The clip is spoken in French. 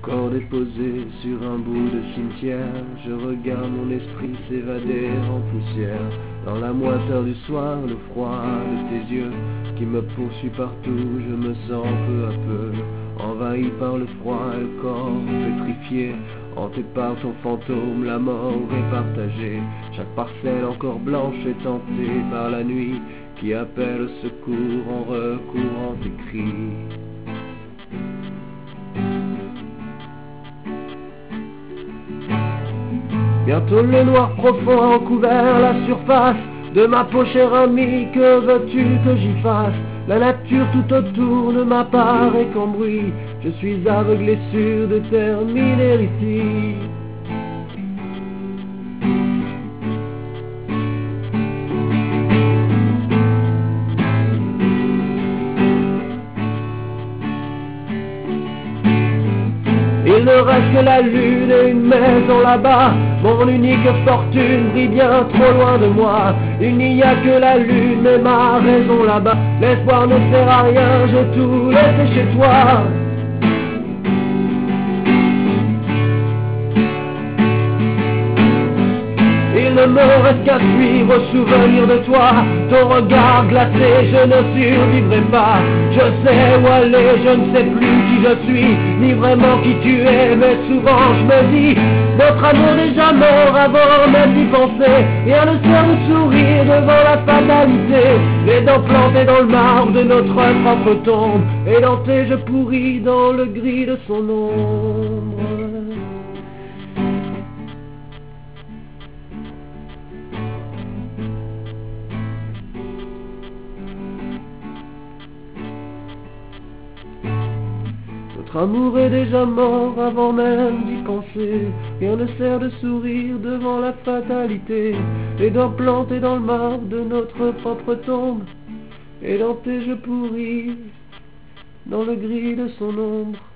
corps déposé sur un bout de cimetière, je regarde mon esprit s'évader en poussière. Dans la moiteur du soir, le froid de tes yeux qui me poursuit partout, je me sens peu à peu envahi par le froid et le corps pétrifié, hanté par ton fantôme, la mort est partagée. Chaque parcelle encore blanche est tentée par la nuit qui appelle au secours en recourant tes cris. Bientôt le noir profond a couvert la surface de ma peau, cher ami, que veux-tu que j'y fasse? La nature tout autour ne m'apparaît qu'en bruit, je suis aveuglé sûr de terminer ici. Il ne reste que la lune et une maison là-bas. Mon unique fortune brille bien trop loin de moi. Il n'y a que la lune et ma raison là-bas. L'espoir ne sert à rien, j'ai tout laissé chez toi. Il ne me reste qu'à suivre au souvenir de toi. Ton regard glacé, je ne survivrai pas. Je sais où aller, je ne sais plus qui je suis, ni vraiment qui tu es, mais souvent je me dis notre amour déjà mort avant même d'y penser. Rien ne sert de sourire devant la fatalité, les dents plantées dans le marbre de notre propre tombe, édenté je pourris dans le gris de son ombre. Notre amour est déjà mort avant même d'y penser. Rien ne sert de sourire devant la fatalité, les dents plantées dans le marbre de notre propre tombe, édenté je pourris dans le gris de son ombre.